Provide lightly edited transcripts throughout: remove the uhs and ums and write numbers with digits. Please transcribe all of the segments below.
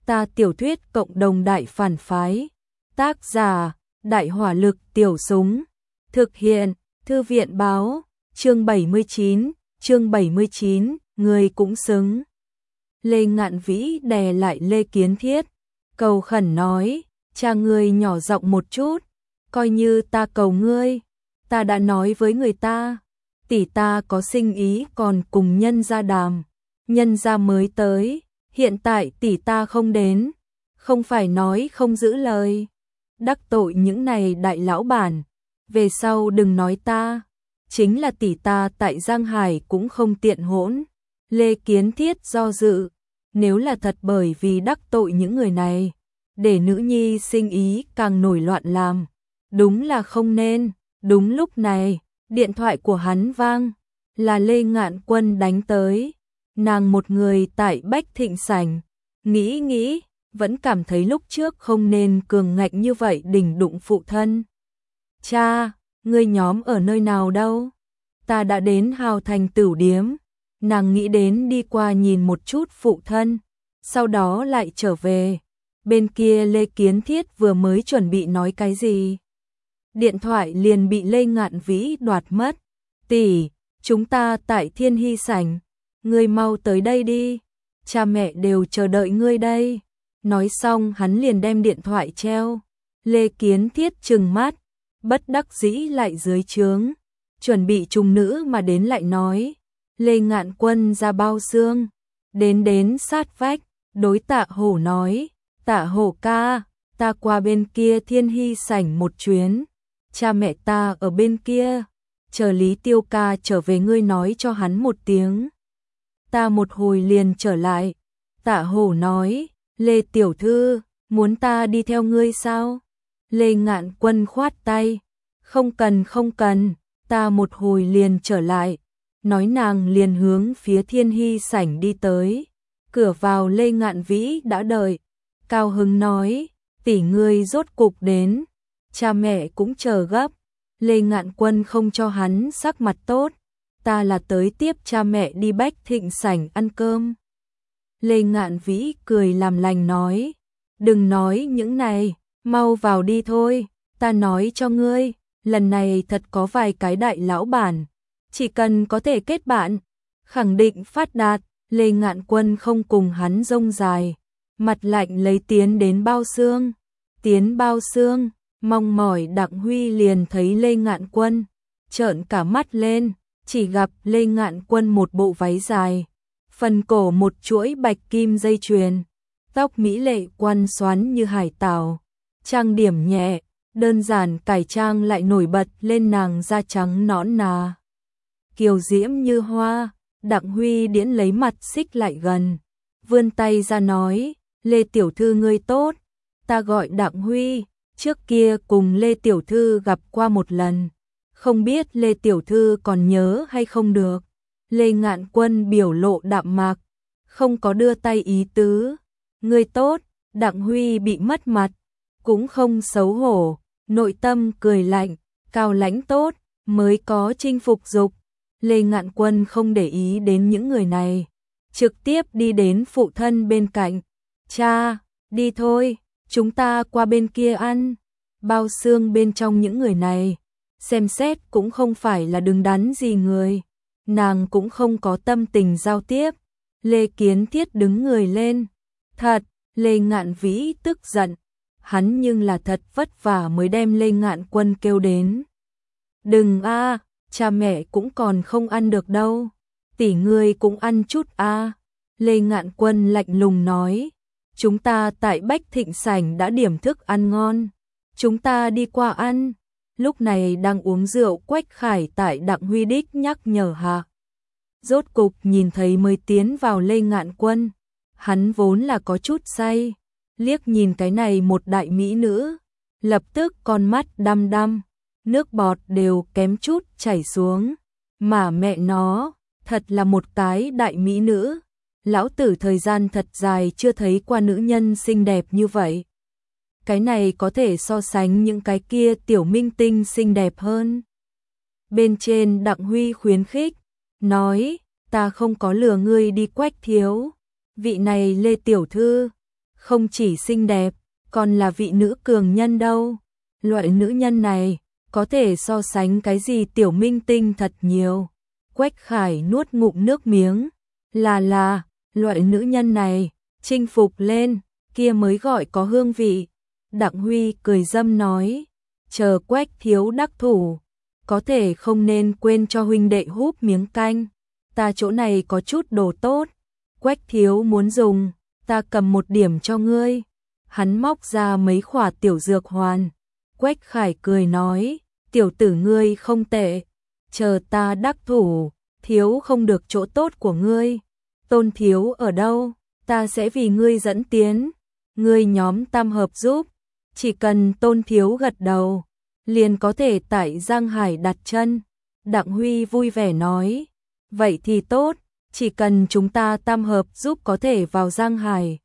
Ta tiểu thuyết cộng đồng đại phản phái. Tác giả, Đại hỏa lực tiểu súng. Thực hiện, Thư viện báo, chương 79, người cũng xứng. Lê Ngạn Vĩ đè lại Lê Kiến Thiết, cầu khẩn nói, cha ngươi nhỏ giọng một chút, coi như ta cầu ngươi, ta đã nói với người ta, tỷ ta có sinh ý còn cùng nhân gia đàm, nhân gia mới tới, hiện tại tỷ ta không đến, không phải nói không giữ lời, đắc tội những này đại lão bản, về sau đừng nói ta, chính là tỷ ta tại Giang Hải cũng không tiện hỗn. Lê Kiến Thiết do dự, nếu là thật bởi vì đắc tội những người này, để nữ nhi sinh ý càng nổi loạn làm, đúng là không nên. Đúng lúc này, điện thoại của hắn vang, là Lê Ngạn Quân đánh tới, nàng một người tại Bách Thịnh Sảnh, nghĩ, vẫn cảm thấy lúc trước không nên cường ngạnh như vậy đỉnh đụng phụ thân. Cha, ngươi nhóm ở nơi nào đâu? Ta đã đến Hào Thành Tửu Điếm. Nàng nghĩ đến đi qua nhìn một chút phụ thân, sau đó lại trở về. Bên kia Lê Kiến Thiết vừa mới chuẩn bị nói cái gì, điện thoại liền bị Lê Ngạn Vĩ đoạt mất. Tỷ, chúng ta tại Thiên Hy Sảnh, ngươi mau tới đây đi, cha mẹ đều chờ đợi ngươi đây. Nói xong hắn liền đem điện thoại treo. Lê Kiến Thiết trừng mắt, bất đắc dĩ lại dưới trướng, chuẩn bị trùng nữ mà đến lại nói. Lê Ngạn Quân ra bao xương, đến sát vách, đối Tạ Hổ nói, Tạ Hổ ca, ta qua bên kia Thiên Hy Sảnh một chuyến, cha mẹ ta ở bên kia, chờ Lý Tiêu ca trở về ngươi nói cho hắn một tiếng. Ta một hồi liền trở lại. Tạ Hổ nói, Lê Tiểu Thư, muốn ta đi theo ngươi sao? Lê Ngạn Quân khoát tay, không cần, ta một hồi liền trở lại. Nói nàng liền hướng phía Thiên Hy Sảnh đi tới. Cửa vào Lê Ngạn Vĩ đã đợi. Cao hứng nói, tỷ ngươi rốt cục đến. Cha mẹ cũng chờ gấp. Lê Ngạn Quân không cho hắn sắc mặt tốt. Ta là tới tiếp cha mẹ đi Bách Thịnh Sảnh ăn cơm. Lê Ngạn Vĩ cười làm lành nói, đừng nói những này, mau vào đi thôi. Ta nói cho ngươi, lần này thật có vài cái đại lão bản. Chỉ cần có thể kết bạn, khẳng định phát đạt. Lê Ngạn Quân không cùng hắn rông dài, mặt lạnh lấy tiến đến bao xương. Tiến bao xương, mong mỏi Đặng Huy liền thấy Lê Ngạn Quân, trợn cả mắt lên, chỉ gặp Lê Ngạn Quân một bộ váy dài, phần cổ một chuỗi bạch kim dây chuyền, tóc mỹ lệ quăn xoắn như hải tảo, trang điểm nhẹ, đơn giản cải trang lại nổi bật lên nàng da trắng nõn nà. Kiều diễm như hoa. Đặng Huy Điễn lấy mặt xích lại gần, vươn tay ra nói, Lê Tiểu Thư ngươi tốt, ta gọi Đặng Huy, trước kia cùng Lê Tiểu Thư gặp qua một lần, không biết Lê Tiểu Thư còn nhớ hay không được. Lê Ngạn Quân biểu lộ đạm mạc, không có đưa tay ý tứ. Ngươi tốt. Đặng Huy bị mất mặt, cũng không xấu hổ, nội tâm cười lạnh, cao lãnh tốt, mới có chinh phục dục. Lê Ngạn Quân không để ý đến những người này, trực tiếp đi đến phụ thân bên cạnh. Cha, đi thôi, chúng ta qua bên kia ăn. Bao xương bên trong những người này, xem xét cũng không phải là đứng đắn gì người. Nàng cũng không có tâm tình giao tiếp. Lê Kiến Thiết đứng người lên. Thật, Lê Ngạn Vĩ tức giận. Hắn nhưng là thật vất vả mới đem Lê Ngạn Quân kêu đến. Đừng a, cha mẹ cũng còn không ăn được đâu. Tỷ ngươi cũng ăn chút a. Lê Ngạn Quân lạnh lùng nói. Chúng ta tại Bách Thịnh Sảnh đã điểm thức ăn ngon. Chúng ta đi qua ăn. Lúc này đang uống rượu Quách Khải tại Đặng Huy đích nhắc nhở hạ. Rốt cục nhìn thấy mới tiến vào Lê Ngạn Quân. Hắn vốn là có chút say. Liếc nhìn cái này một đại mỹ nữ. Lập tức con mắt đăm đăm. Nước bọt đều kém chút chảy xuống. Mà mẹ nó, thật là một cái đại mỹ nữ. Lão tử thời gian thật dài chưa thấy qua nữ nhân xinh đẹp như vậy. Cái này có thể so sánh những cái kia tiểu minh tinh xinh đẹp hơn. Bên trên Đặng Huy khuyến khích, nói, ta không có lừa ngươi đi Quách thiếu. Vị này Lê Tiểu Thư, không chỉ xinh đẹp, còn là vị nữ cường nhân đâu. Loại nữ nhân này, có thể so sánh cái gì tiểu minh tinh thật nhiều. Quách Khải nuốt ngụm nước miếng, là, loại nữ nhân này, chinh phục lên, kia mới gọi có hương vị. Đặng Huy cười dâm nói, chờ Quách thiếu đắc thủ, có thể không nên quên cho huynh đệ húp miếng canh, ta chỗ này có chút đồ tốt, Quách thiếu muốn dùng, ta cầm một điểm cho ngươi. Hắn móc ra mấy khỏa tiểu dược hoàn. Quách Khải cười nói, tiểu tử ngươi không tệ, chờ ta đắc thủ, thiếu không được chỗ tốt của ngươi. Tôn thiếu ở đâu, ta sẽ vì ngươi dẫn tiến, ngươi nhóm tam hợp giúp, chỉ cần Tôn thiếu gật đầu, liền có thể tại Giang Hải đặt chân. Đặng Huy vui vẻ nói, vậy thì tốt, chỉ cần chúng ta tam hợp giúp có thể vào Giang Hải.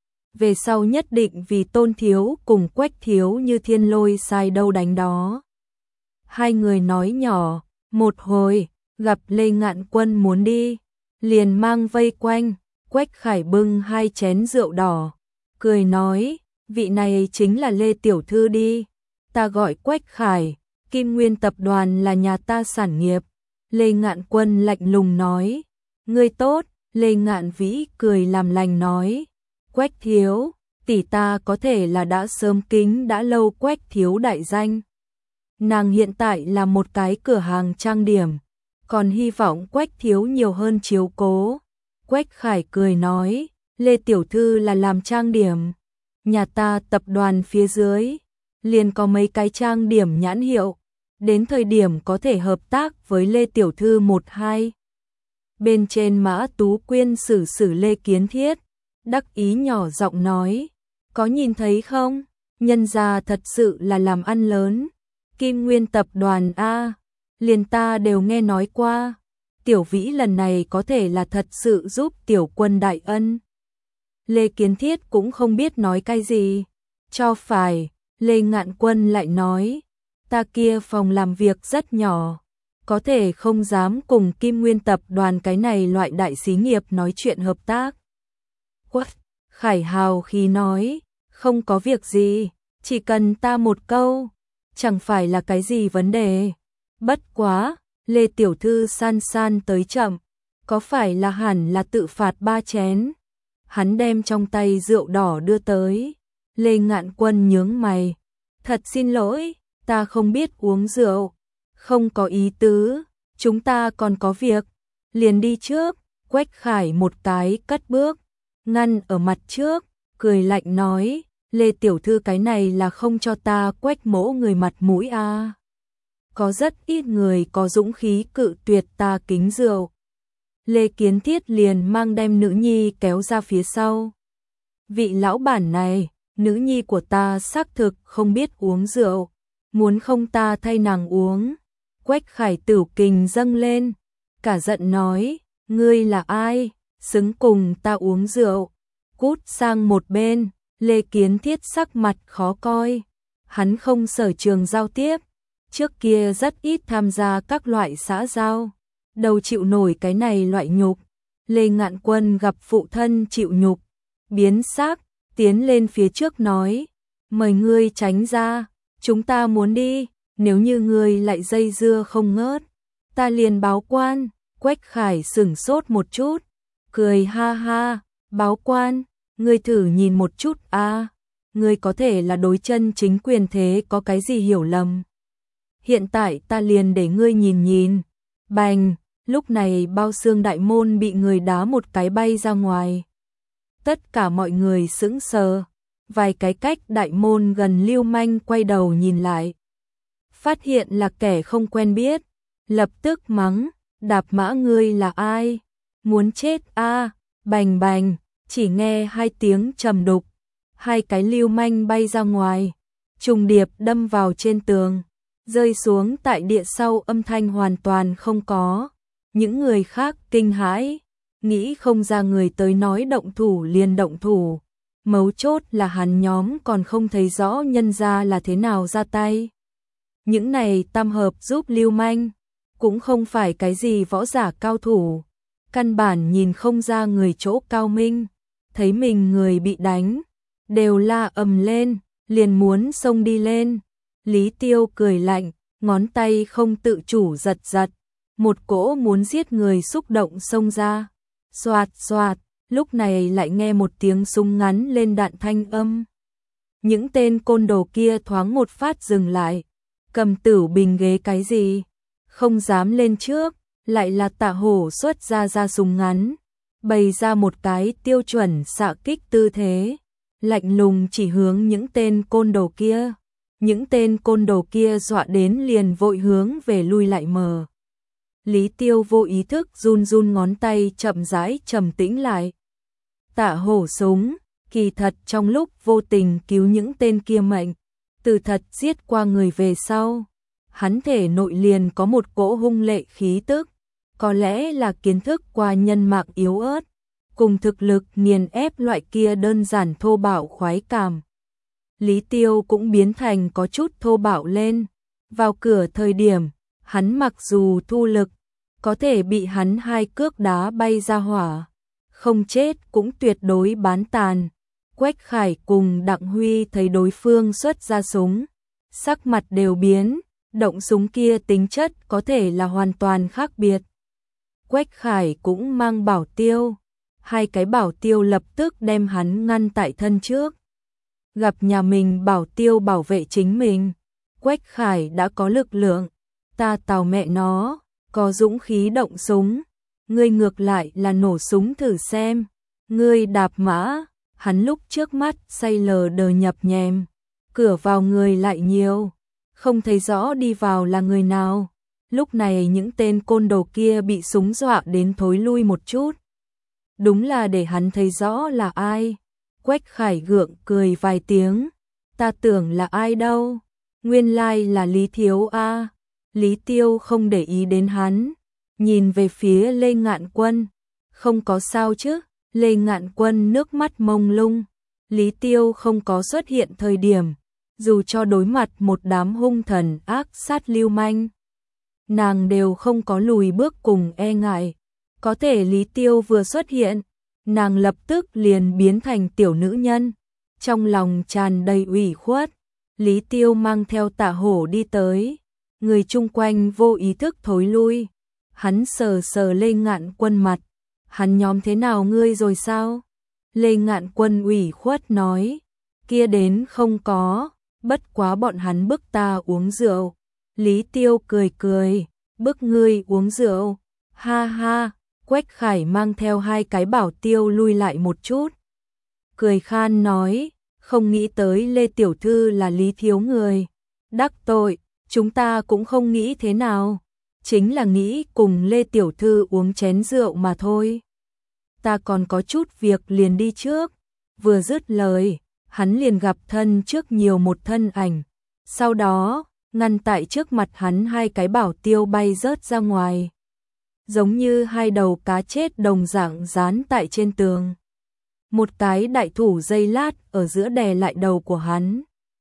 Về sau nhất định vì Tôn thiếu cùng Quách thiếu như thiên lôi sai đâu đánh đó. Hai người nói nhỏ, một hồi, gặp Lê Ngạn Quân muốn đi, liền mang vây quanh, Quách Khải bưng 2 chén rượu đỏ, cười nói, vị này chính là Lê Tiểu Thư đi, ta gọi Quách Khải, Kim Nguyên Tập đoàn là nhà ta sản nghiệp. Lê Ngạn Quân lạnh lùng nói, ngươi tốt. Lê Ngạn Vĩ cười làm lành nói, Quách thiếu, tỷ ta có thể là đã sớm kính đã lâu Quách thiếu đại danh. Nàng hiện tại là một cái cửa hàng trang điểm, còn hy vọng Quách thiếu nhiều hơn chiếu cố. Quách Khải cười nói, Lê Tiểu Thư là làm trang điểm, nhà ta tập đoàn phía dưới, liền có mấy cái trang điểm nhãn hiệu, đến thời điểm có thể hợp tác với Lê Tiểu Thư 1-2. Bên trên Mã Tú Quyên xử Lê Kiến Thiết, đắc ý nhỏ giọng nói, có nhìn thấy không, nhân gia thật sự là làm ăn lớn, Kim Nguyên Tập đoàn A, liền ta đều nghe nói qua, Tiểu Vĩ lần này có thể là thật sự giúp Tiểu Quân đại ân. Lê Kiến Thiết cũng không biết nói cái gì, cho phải, Lê Ngạn Quân lại nói, ta kia phòng làm việc rất nhỏ, có thể không dám cùng Kim Nguyên Tập đoàn cái này loại đại xí nghiệp nói chuyện hợp tác. Quách Khải hào khí nói, không có việc gì, chỉ cần ta một câu, chẳng phải là cái gì vấn đề. Bất quá, Lê Tiểu Thư san tới chậm, có phải là hẳn là tự phạt 3 chén. Hắn đem trong tay rượu đỏ đưa tới. Lê Ngạn Quân nhướng mày, thật xin lỗi, ta không biết uống rượu, không có ý tứ, chúng ta còn có việc, liền đi trước. Quách Khải một cái cất bước, ngăn ở mặt trước, cười lạnh nói, Lê Tiểu Thư cái này là không cho ta Quách mỗ người mặt mũi à. Có rất ít người có dũng khí cự tuyệt ta kính rượu. Lê Kiến Thiết liền mang đem nữ nhi kéo ra phía sau. Vị lão bản này, nữ nhi của ta xác thực không biết uống rượu, muốn không ta thay nàng uống. Quách Khải Tửu kình dâng lên, cả giận nói, ngươi là ai, xứng cùng ta uống rượu, cút sang một bên. Lê Kiến Thiết sắc mặt khó coi, hắn không sở trường giao tiếp, trước kia rất ít tham gia các loại xã giao, đâu chịu nổi cái này loại nhục. Lê Ngạn Quân gặp phụ thân chịu nhục, biến sắc, tiến lên phía trước nói, mời ngươi tránh ra, chúng ta muốn đi, nếu như ngươi lại dây dưa không ngớt, ta liền báo quan. Quách Khải sửng sốt một chút, cười ha ha, báo quan, ngươi thử nhìn một chút a, ngươi có thể là đối chân chính quyền thế có cái gì hiểu lầm. Hiện tại ta liền để ngươi nhìn nhìn. Bành, lúc này bao xương đại môn bị người đá một cái bay ra ngoài. Tất cả mọi người sững sờ, vài cái cách đại môn gần lưu manh quay đầu nhìn lại. Phát hiện là kẻ không quen biết, lập tức mắng, đạp mã ngươi là ai? Muốn chết a? Bành bành, chỉ nghe 2 tiếng trầm đục, 2 cái lưu manh bay ra ngoài, trùng điệp đâm vào trên tường, rơi xuống tại địa sau âm thanh hoàn toàn không có. Những người khác kinh hãi, nghĩ không ra người tới nói động thủ liền động thủ. Mấu chốt là hắn nhóm còn không thấy rõ nhân ra là thế nào ra tay. Những này tam hợp giúp lưu manh, cũng không phải cái gì võ giả cao thủ, căn bản nhìn không ra người chỗ cao minh, thấy mình người bị đánh, đều la ầm lên, liền muốn xông đi lên. Lý Tiêu cười lạnh, ngón tay không tự chủ giật giật, một cỗ muốn giết người xúc động xông ra. Xoạt xoạt, lúc này lại nghe một tiếng súng ngắn lên đạn thanh âm. Những tên côn đồ kia thoáng một phát dừng lại, cầm tửu bình ghế cái gì, không dám lên trước, lại là Tạ Hổ xuất ra súng ngắn, bày ra một cái tiêu chuẩn xạ kích tư thế, lạnh lùng chỉ hướng những tên côn đồ kia. Những tên côn đồ kia dọa đến liền vội hướng về lui lại mờ. Lý Tiêu vô ý thức run run ngón tay chậm rãi trầm tĩnh lại. Tạ Hổ súng, kỳ thật trong lúc vô tình cứu những tên kia mệnh, từ thật giết qua người về sau, hắn thể nội liền có một cỗ hung lệ khí tức, có lẽ là kiến thức qua nhân mạng yếu ớt, cùng thực lực nghiền ép loại kia đơn giản thô bạo khoái cảm. Lý Tiêu cũng biến thành có chút thô bạo lên, vào cửa thời điểm, hắn mặc dù thu lực, có thể bị hắn hai cước đá bay ra hỏa, không chết cũng tuyệt đối bán tàn. Quách Khải cùng Đặng Huy thấy đối phương xuất ra súng, sắc mặt đều biến, động súng kia tính chất có thể là hoàn toàn khác biệt. Quách Khải cũng mang bảo tiêu, hai cái bảo tiêu lập tức đem hắn ngăn tại thân trước. Gặp nhà mình bảo tiêu bảo vệ chính mình, Quách Khải đã có lực lượng, ta tào mẹ nó, có dũng khí động súng, ngươi ngược lại là nổ súng thử xem, ngươi đạp mã, hắn lúc trước mắt say lờ đờ nhập nhèm, cửa vào người lại nhiều, không thấy rõ đi vào là người nào, lúc này những tên côn đồ kia bị súng dọa đến thối lui một chút. Đúng là để hắn thấy rõ là ai. Quách Khải gượng cười vài tiếng, ta tưởng là ai đâu, nguyên lai là Lý Thiếu a. Lý Tiêu không để ý đến hắn, nhìn về phía Lê Ngạn Quân, không có sao chứ. Lê Ngạn Quân nước mắt mông lung, Lý Tiêu không có xuất hiện thời điểm, dù cho đối mặt một đám hung thần ác sát lưu manh, nàng đều không có lùi bước cùng e ngại, có thể Lý Tiêu vừa xuất hiện, nàng lập tức liền biến thành tiểu nữ nhân, trong lòng tràn đầy ủy khuất. Lý Tiêu mang theo Tạ Hổ đi tới, người chung quanh vô ý thức thối lui, hắn sờ sờ Lê Ngạn Quân mặt, hắn nhóm thế nào ngươi rồi sao? Lê Ngạn Quân ủy khuất nói, kia đến không có, bất quá bọn hắn bức ta uống rượu. Lý Tiêu cười cười, bức ngươi uống rượu, ha ha. Quách Khải mang theo hai cái bảo tiêu lui lại một chút, cười khan nói, không nghĩ tới Lê Tiểu Thư là Lý Thiếu người, đắc tội, chúng ta cũng không nghĩ thế nào, chính là nghĩ cùng Lê Tiểu Thư uống chén rượu mà thôi. Ta còn có chút việc liền đi trước, vừa dứt lời, hắn liền gặp thân trước nhiều một thân ảnh, sau đó, ngăn tại trước mặt hắn hai cái bảo tiêu bay rớt ra ngoài. Giống như hai đầu cá chết đồng dạng dán tại trên tường. Một cái đại thủ giây lát ở giữa đè lại đầu của hắn.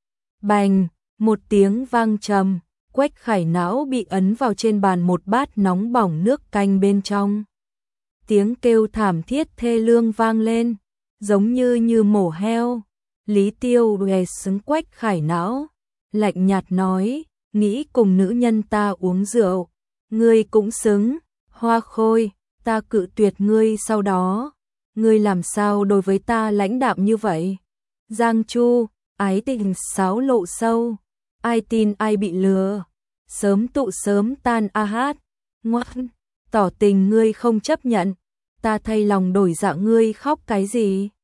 Bành, một tiếng vang trầm, Quách Khải não bị ấn vào trên bàn một bát nóng bỏng nước canh bên trong. Tiếng kêu thảm thiết thê lương vang lên, giống như mổ heo. Lý Tiêu đè xứng Quách Khải não, lạnh nhạt nói, nghĩ cùng nữ nhân ta uống rượu, ngươi cũng xứng. Hoa Khôi, ta cự tuyệt ngươi sau đó, ngươi làm sao đối với ta lãnh đạm như vậy? Giang Chu, ái tình xáo lộ sâu, ai tin ai bị lừa, sớm tụ sớm tan a hát, ngoan, tỏ tình ngươi không chấp nhận, ta thay lòng đổi dạ ngươi khóc cái gì?